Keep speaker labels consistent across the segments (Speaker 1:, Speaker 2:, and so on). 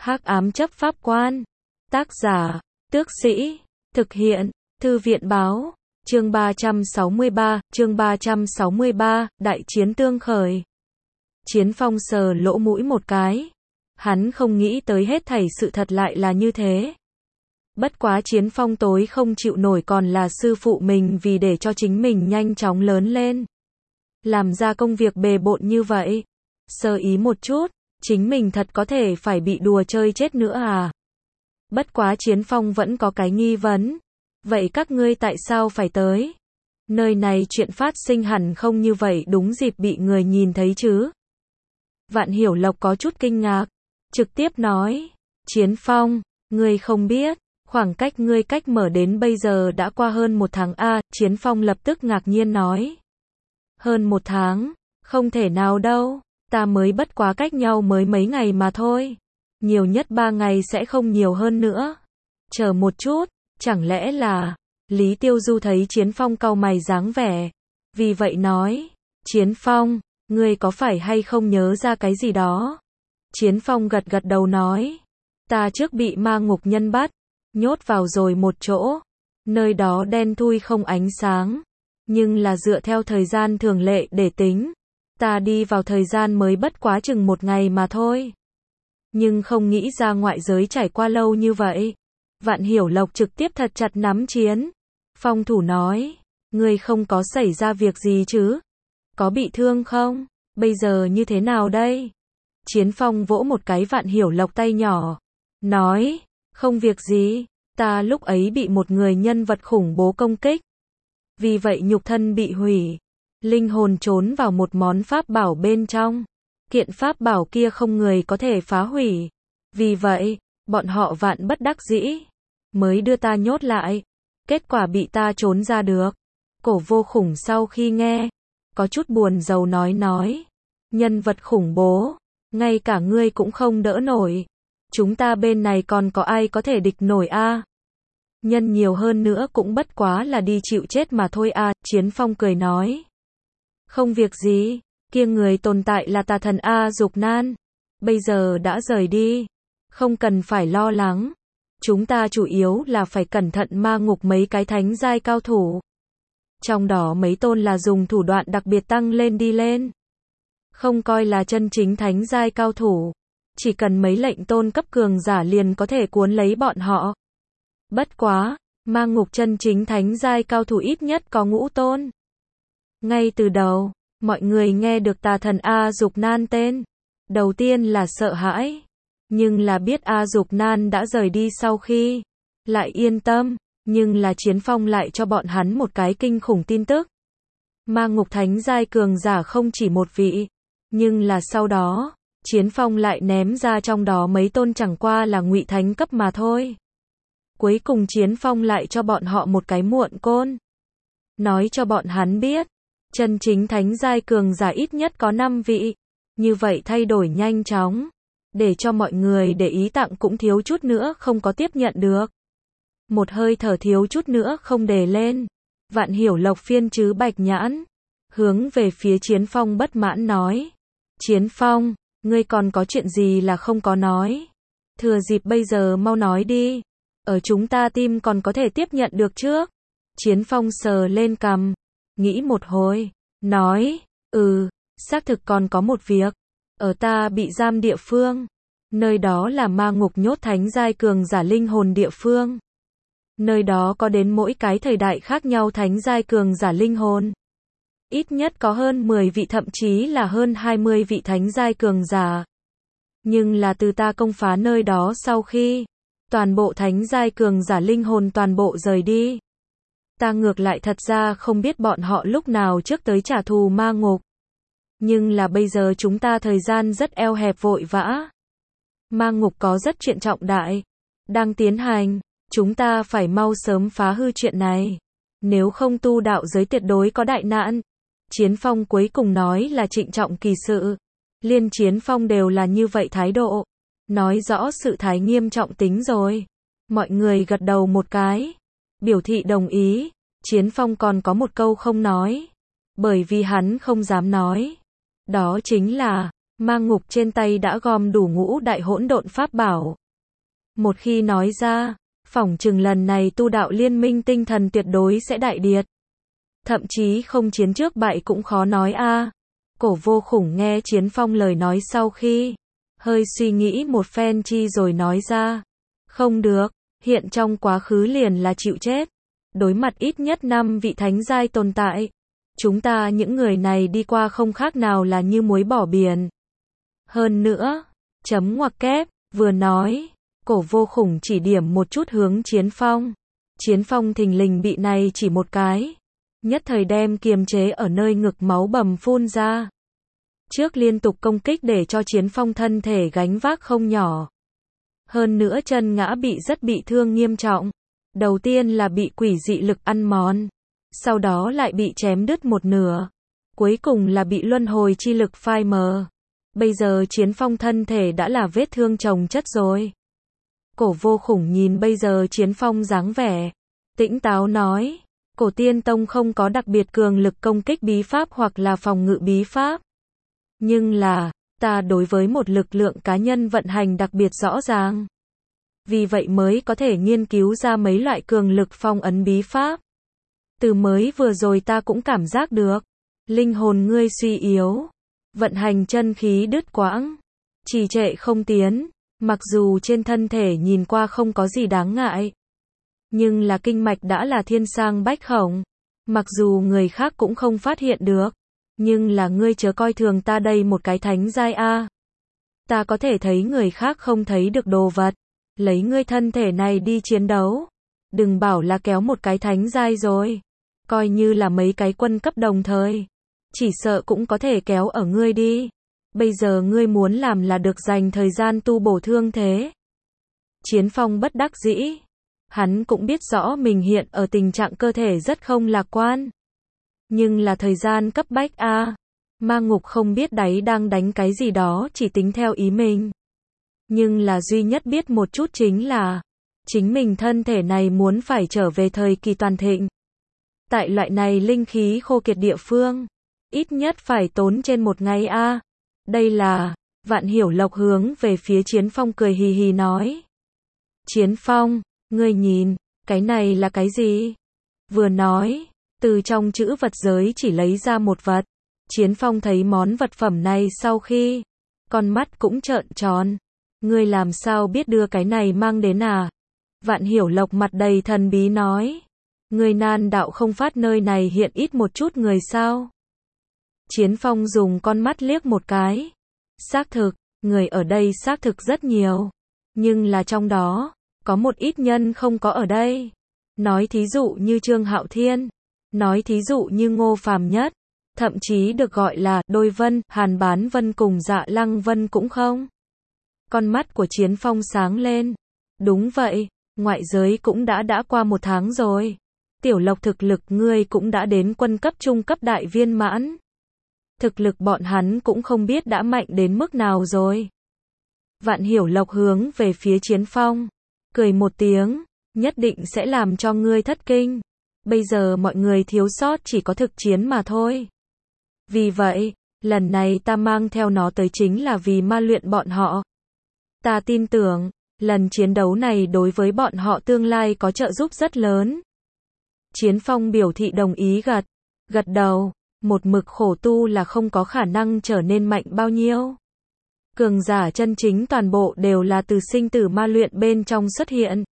Speaker 1: Hắc ám chấp pháp quan. Tác giả, Tước Sĩ. Thực hiện, Thư viện báo. Chương 363, Đại chiến tương khởi. Chiến Phong sờ lỗ mũi một cái. Hắn không nghĩ tới hết thảy sự thật lại là như thế. Bất quá Chiến Phong tối không chịu nổi còn là sư phụ mình vì để cho chính mình nhanh chóng lớn lên. Làm ra công việc bề bộn như vậy. Sơ ý một chút, chính mình thật có thể phải bị đùa chơi chết nữa à? Bất quá Chiến Phong vẫn có cái nghi vấn. Vậy các ngươi tại sao phải tới? Nơi này chuyện phát sinh hẳn không như vậy đúng dịp bị người nhìn thấy chứ? Vạn Hiểu Lộc có chút kinh ngạc. Trực tiếp nói. Chiến Phong, ngươi không biết. Khoảng cách ngươi cách mở đến bây giờ đã qua hơn 1 tháng a. Chiến Phong lập tức ngạc nhiên nói. Hơn 1 tháng? Không thể nào đâu. Ta mới bất quá cách nhau mới mấy ngày mà thôi. Nhiều nhất 3 ngày sẽ không nhiều hơn nữa. Chờ một chút, chẳng lẽ là... Lý Tiêu Du thấy Chiến Phong cau mày dáng vẻ. Vì vậy nói. Chiến Phong, ngươi có phải hay không nhớ ra cái gì đó? Chiến Phong gật gật đầu nói. Ta trước bị ma ngục nhân bắt. Nhốt vào rồi một chỗ. Nơi đó đen thui không ánh sáng. Nhưng là dựa theo thời gian thường lệ để tính. Ta đi vào thời gian mới bất quá chừng 1 ngày mà thôi. Nhưng không nghĩ ra ngoại giới trải qua lâu như vậy. Vạn Hiểu Lộc trực tiếp thật chặt nắm Chiến Phong thủ nói. Ngươi không có xảy ra việc gì chứ? Có bị thương không? Bây giờ như thế nào đây? Chiến Phong vỗ một cái Vạn Hiểu Lộc tay nhỏ. Nói. Không việc gì. Ta lúc ấy bị một người nhân vật khủng bố công kích. Vì vậy nhục thân bị hủy. Linh hồn trốn vào một món pháp bảo bên trong. Kiện pháp bảo kia không người có thể phá hủy. Vì vậy, bọn họ vạn bất đắc dĩ. Mới đưa ta nhốt lại. Kết quả bị ta trốn ra được. Cổ Vô Khủng sau khi nghe. Có chút buồn rầu nói. Nhân vật khủng bố. Ngay cả ngươi cũng không đỡ nổi. Chúng ta bên này còn có ai có thể địch nổi a? Nhân nhiều hơn nữa cũng bất quá là đi chịu chết mà thôi a. Chiến Phong cười nói. Không việc gì. Kia người tồn tại là tà thần A Dục Nan. Bây giờ đã rời đi. Không cần phải lo lắng. Chúng ta chủ yếu là phải cẩn thận ma ngục mấy cái thánh giai cao thủ. Trong đó mấy tôn là dùng thủ đoạn đặc biệt tăng lên đi lên. Không coi là chân chính thánh giai cao thủ. Chỉ cần mấy lệnh tôn cấp cường giả liền có thể cuốn lấy bọn họ. Bất quá, ma ngục chân chính thánh giai cao thủ ít nhất có 5 tôn. Ngay từ đầu, mọi người nghe được tà thần A Dục Nan tên. Đầu tiên là sợ hãi. Nhưng là biết A Dục Nan đã rời đi sau khi. Lại yên tâm. Nhưng là Chiến Phong lại cho bọn hắn một cái kinh khủng tin tức. Ma ngục thánh giai cường giả không chỉ một vị. Nhưng là sau đó, Chiến Phong lại ném ra trong đó mấy tôn chẳng qua là ngụy thánh cấp mà thôi. Cuối cùng Chiến Phong lại cho bọn họ một cái muộn côn. Nói cho bọn hắn biết. Chân chính thánh giai cường giả ít nhất có 5 vị. Như vậy thay đổi nhanh chóng. Để cho mọi người để ý tặng cũng thiếu chút nữa không có tiếp nhận được. Một hơi thở thiếu chút nữa không để lên. Vạn Hiểu Lộc phiên chứ bạch nhãn. Hướng về phía Chiến Phong bất mãn nói. Chiến Phong, ngươi còn có chuyện gì là không có nói. Thừa dịp bây giờ mau nói đi. Ở chúng ta team còn có thể tiếp nhận được trước. Chiến Phong sờ lên cằm. Nghĩ một hồi. Nói. Xác thực còn có một việc. Ở ta bị giam địa phương. Nơi đó là ma ngục nhốt thánh giai cường giả linh hồn địa phương. Nơi đó có đến mỗi cái thời đại khác nhau thánh giai cường giả linh hồn. Ít nhất có hơn 10 vị thậm chí là hơn 20 vị thánh giai cường giả. Nhưng là từ ta công phá nơi đó sau khi. Toàn bộ thánh giai cường giả linh hồn toàn bộ rời đi. Ta ngược lại thật ra không biết bọn họ lúc nào trước tới trả thù ma ngục. Nhưng là bây giờ chúng ta thời gian rất eo hẹp vội vã. Ma ngục có rất chuyện trọng đại. Đang tiến hành. Chúng ta phải mau sớm phá hư chuyện này. Nếu không tu đạo giới tuyệt đối có đại nạn. Chiến Phong cuối cùng nói là trịnh trọng kỳ sự. Liên Chiến Phong đều là như vậy thái độ. Nói rõ sự thái nghiêm trọng tính rồi. Mọi người gật đầu một cái. Biểu thị đồng ý. Chiến Phong còn có một câu không nói. Bởi vì hắn không dám nói. Đó chính là, Ma ngục trên tay đã gom đủ ngũ đại hỗn độn pháp bảo. Một khi nói ra, phỏng chừng lần này tu đạo liên minh tinh thần tuyệt đối sẽ đại điệt. Thậm chí không chiến trước bại cũng khó nói a. Cổ Vô Khủng nghe Chiến Phong lời nói sau khi hơi suy nghĩ một phen chi rồi nói ra. Không được, hiện trong quá khứ liền là chịu chết. Đối mặt ít nhất 5 vị thánh giai tồn tại. Chúng ta những người này đi qua không khác nào là như muối bỏ biển. Hơn nữa, chấm ngoặc kép, vừa nói, Cổ Vô Khủng chỉ điểm một chút hướng Chiến Phong. Chiến Phong thình lình bị này chỉ một cái. Nhất thời đem kiềm chế ở nơi ngực máu bầm phun ra. Trước liên tục công kích để cho Chiến Phong thân thể gánh vác không nhỏ. Hơn nữa chân ngã bị thương nghiêm trọng. Đầu tiên là bị quỷ dị lực ăn mòn. Sau đó lại bị chém đứt một nửa. Cuối cùng là bị luân hồi chi lực phai mờ. Bây giờ Chiến Phong thân thể đã là vết thương chồng chất rồi. Cổ Vô Khủng nhìn bây giờ Chiến Phong dáng vẻ. Tĩnh táo nói. Cổ Tiên Tông không có đặc biệt cường lực công kích bí pháp hoặc là phòng ngự bí pháp. Nhưng là, ta đối với một lực lượng cá nhân vận hành đặc biệt rõ ràng. Vì vậy mới có thể nghiên cứu ra mấy loại cường lực phong ấn bí pháp. Từ mới vừa rồi ta cũng cảm giác được. Linh hồn ngươi suy yếu. Vận hành chân khí đứt quãng. Trì trệ không tiến. Mặc dù trên thân thể nhìn qua không có gì đáng ngại. Nhưng là kinh mạch đã là thiên sang bách khổng. Mặc dù người khác cũng không phát hiện được. Nhưng là ngươi chớ coi thường ta đây một cái thánh giai a. Ta có thể thấy người khác không thấy được đồ vật. Lấy ngươi thân thể này đi chiến đấu. Đừng bảo là kéo một cái thánh giai rồi. Coi như là mấy cái quân cấp đồng thời. Chỉ sợ cũng có thể kéo ở ngươi đi. Bây giờ ngươi muốn làm là được dành thời gian tu bổ thương thế. Chiến Phong bất đắc dĩ. Hắn cũng biết rõ mình hiện ở tình trạng cơ thể rất không lạc quan. Nhưng là thời gian cấp bách a. Ma ngục không biết đáy đang đánh cái gì đó chỉ tính theo ý mình. Nhưng là duy nhất biết một chút chính là chính mình thân thể này muốn phải trở về thời kỳ toàn thịnh. Tại loại này linh khí khô kiệt địa phương, ít nhất phải tốn trên một ngày a. Đây là, Vạn Hiểu Lộc hướng về phía Chiến Phong cười hì hì nói. Chiến Phong, ngươi nhìn, cái này là cái gì? Vừa nói, từ trong chữ vật giới chỉ lấy ra một vật. Chiến Phong thấy món vật phẩm này sau khi, con mắt cũng trợn tròn. Ngươi làm sao biết đưa cái này mang đến à? Vạn Hiểu Lộc mặt đầy thần bí nói. Ngươi nan đạo không phát nơi này hiện ít một chút người sao? Chiến Phong dùng con mắt liếc một cái. Xác thực, người ở đây xác thực rất nhiều. Nhưng là trong đó, có một ít nhân không có ở đây. Nói thí dụ như Trương Hạo Thiên. Nói thí dụ như Ngô Phàm Nhất. Thậm chí được gọi là Đôi Vân, Hàn Bán Vân cùng Dạ Lăng Vân cũng không. Con mắt của Chiến Phong sáng lên. Đúng vậy, ngoại giới cũng đã qua 1 tháng rồi. Tiểu Lộc thực lực ngươi cũng đã đến quân cấp trung cấp đại viên mãn. Thực lực bọn hắn cũng không biết đã mạnh đến mức nào rồi. Vạn Hiểu Lộc hướng về phía Chiến Phong. Cười một tiếng, nhất định sẽ làm cho ngươi thất kinh. Bây giờ mọi người thiếu sót chỉ có thực chiến mà thôi. Vì vậy, lần này ta mang theo nó tới chính là vì ma luyện bọn họ. Ta tin tưởng, lần chiến đấu này đối với bọn họ tương lai có trợ giúp rất lớn. Chiến Phong biểu thị đồng ý gật đầu, một mực khổ tu là không có khả năng trở nên mạnh bao nhiêu. Cường giả chân chính toàn bộ đều là từ sinh tử ma luyện bên trong xuất hiện.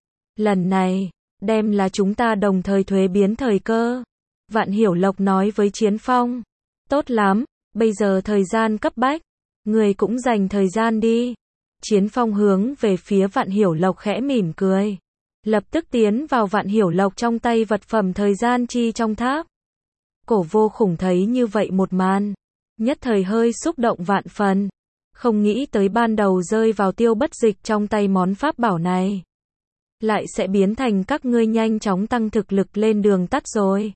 Speaker 1: Lần này, đem là chúng ta đồng thời thuế biến thời cơ. Vạn Hiểu Lộc nói với Chiến Phong. Tốt lắm, bây giờ thời gian cấp bách. Người cũng dành thời gian đi. Chiến Phong hướng về phía Vạn Hiểu Lộc khẽ mỉm cười. Lập tức tiến vào Vạn Hiểu Lộc trong tay vật phẩm thời gian chi trong tháp. Cổ Vô Khủng thấy như vậy một màn. Nhất thời hơi xúc động vạn phần. Không nghĩ tới ban đầu rơi vào Tiêu Bất Dịch trong tay món pháp bảo này. Lại sẽ biến thành các ngươi nhanh chóng tăng thực lực lên đường tắt rồi.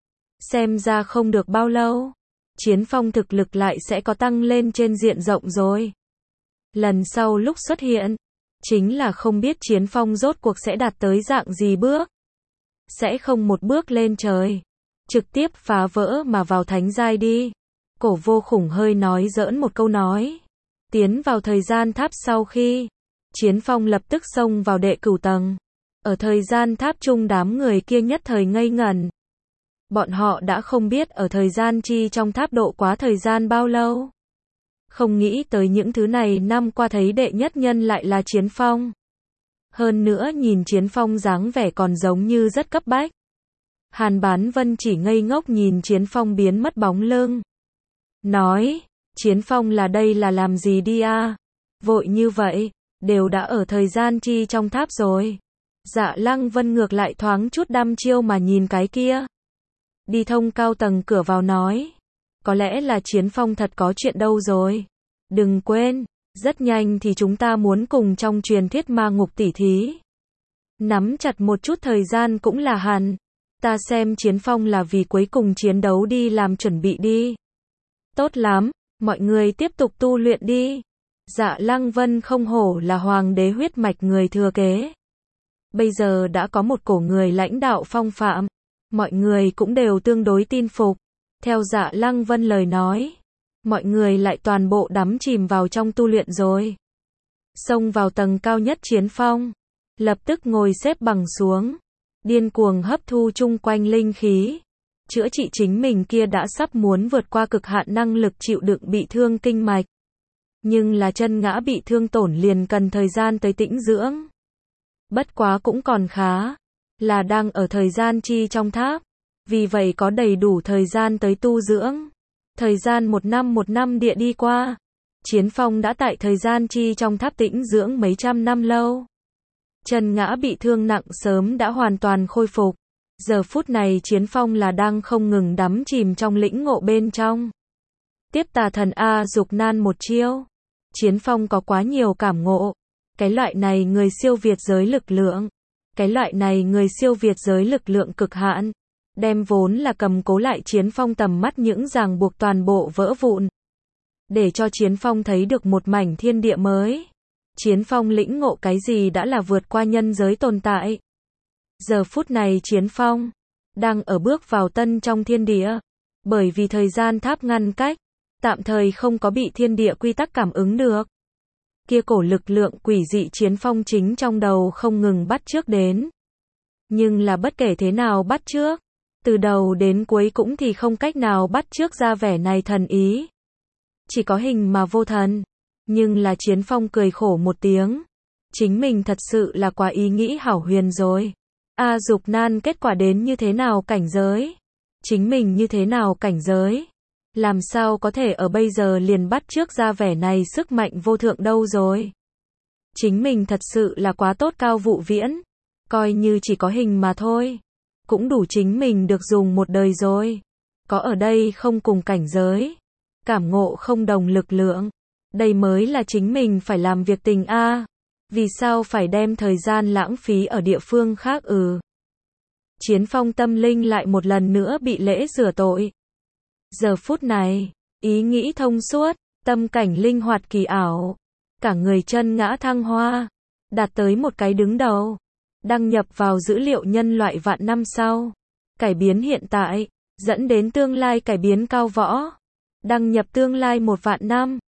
Speaker 1: Xem ra không được bao lâu. Chiến Phong thực lực lại sẽ có tăng lên trên diện rộng rồi. Lần sau lúc xuất hiện, chính là không biết Chiến Phong rốt cuộc sẽ đạt tới dạng gì bước. Sẽ không một bước lên trời, trực tiếp phá vỡ mà vào thánh giai đi. Cổ Vô Khủng hơi nói giỡn một câu nói. Tiến vào thời gian tháp sau khi, Chiến Phong lập tức xông vào đệ cửu tầng. Ở thời gian tháp chung đám người kia nhất thời ngây ngẩn. Bọn họ đã không biết ở thời gian chi trong tháp độ quá thời gian bao lâu. Không nghĩ tới những thứ này năm qua thấy đệ nhất nhân lại là Chiến Phong. Hơn nữa nhìn Chiến Phong dáng vẻ còn giống như rất cấp bách. Hàn Bán Vân chỉ ngây ngốc nhìn Chiến Phong biến mất bóng lưng. Nói, Chiến Phong là đây là làm gì đi à? Vội như vậy, đều đã ở thời gian chi trong tháp rồi. Dạ Lăng Vân ngược lại thoáng chút đăm chiêu mà nhìn cái kia. Đi thông cao tầng cửa vào nói. Có lẽ là Chiến Phong thật có chuyện đâu rồi. Đừng quên, rất nhanh thì chúng ta muốn cùng trong truyền thuyết ma ngục tỉ thí. Nắm chặt một chút thời gian cũng là hẳn. Ta xem Chiến Phong là vì cuối cùng chiến đấu đi làm chuẩn bị đi. Tốt lắm, mọi người tiếp tục tu luyện đi. Dạ Lăng Vân không hổ là hoàng đế huyết mạch người thừa kế. Bây giờ đã có một cổ người lãnh đạo phong phạm. Mọi người cũng đều tương đối tin phục. Theo Dạ Lăng Vân lời nói, mọi người lại toàn bộ đắm chìm vào trong tu luyện rồi. Xông vào tầng cao nhất Chiến Phong, lập tức ngồi xếp bằng xuống, điên cuồng hấp thu chung quanh linh khí, chữa trị chính mình kia đã sắp muốn vượt qua cực hạn năng lực chịu đựng bị thương kinh mạch. Nhưng là chân ngã bị thương tổn liền cần thời gian tới tĩnh dưỡng. Bất quá cũng còn khá, là đang ở thời gian chi trong tháp, vì vậy có đầy đủ thời gian tới tu dưỡng. Thời gian một năm địa đi qua, Chiến Phong đã tại thời gian chi trong tháp tĩnh dưỡng mấy trăm năm lâu. Chân ngã bị thương nặng sớm đã hoàn toàn khôi phục. Giờ phút này Chiến Phong là đang không ngừng đắm chìm trong lĩnh ngộ bên trong. Tiếp Tà Thần A Dục Nan một chiêu. Chiến Phong có quá nhiều cảm ngộ. Cái loại này người siêu việt giới lực lượng. Cái loại này người siêu việt giới lực lượng cực hạn. Đem vốn là cầm cố lại Chiến Phong tầm mắt những ràng buộc toàn bộ vỡ vụn. Để cho Chiến Phong thấy được một mảnh thiên địa mới. Chiến Phong lĩnh ngộ cái gì đã là vượt qua nhân giới tồn tại. Giờ phút này Chiến Phong đang ở bước vào tân trong thiên địa. Bởi vì thời gian tháp ngăn cách, tạm thời không có bị thiên địa quy tắc cảm ứng được. Kia cổ lực lượng quỷ dị Chiến Phong chính trong đầu không ngừng bắt chước đến. Nhưng là bất kể thế nào bắt chước, từ đầu đến cuối cũng thì không cách nào bắt chước ra vẻ này thần ý. Chỉ có hình mà vô thần. Nhưng là Chiến Phong cười khổ một tiếng. Chính mình thật sự là quá ý nghĩ hảo huyền rồi. A Dục Nan kết quả đến như thế nào cảnh giới? Chính mình như thế nào cảnh giới? Làm sao có thể ở bây giờ liền bắt chước ra vẻ này sức mạnh vô thượng đâu rồi? Chính mình thật sự là quá tốt Cao Vụ Viễn. Coi như chỉ có hình mà thôi. Cũng đủ chính mình được dùng một đời rồi. Có ở đây không cùng cảnh giới. Cảm ngộ không đồng lực lượng. Đây mới là chính mình phải làm việc tình a. Vì sao phải đem thời gian lãng phí ở địa phương khác Chiến Phong tâm linh lại một lần nữa bị lễ rửa tội. Giờ phút này, ý nghĩ thông suốt, tâm cảnh linh hoạt kỳ ảo. Cả người chân ngã thăng hoa. Đạt tới một cái đứng đầu. Đăng nhập vào dữ liệu nhân loại vạn năm sau. Cải biến hiện tại, dẫn đến tương lai cải biến cao võ. Đăng nhập tương lai 1 vạn năm.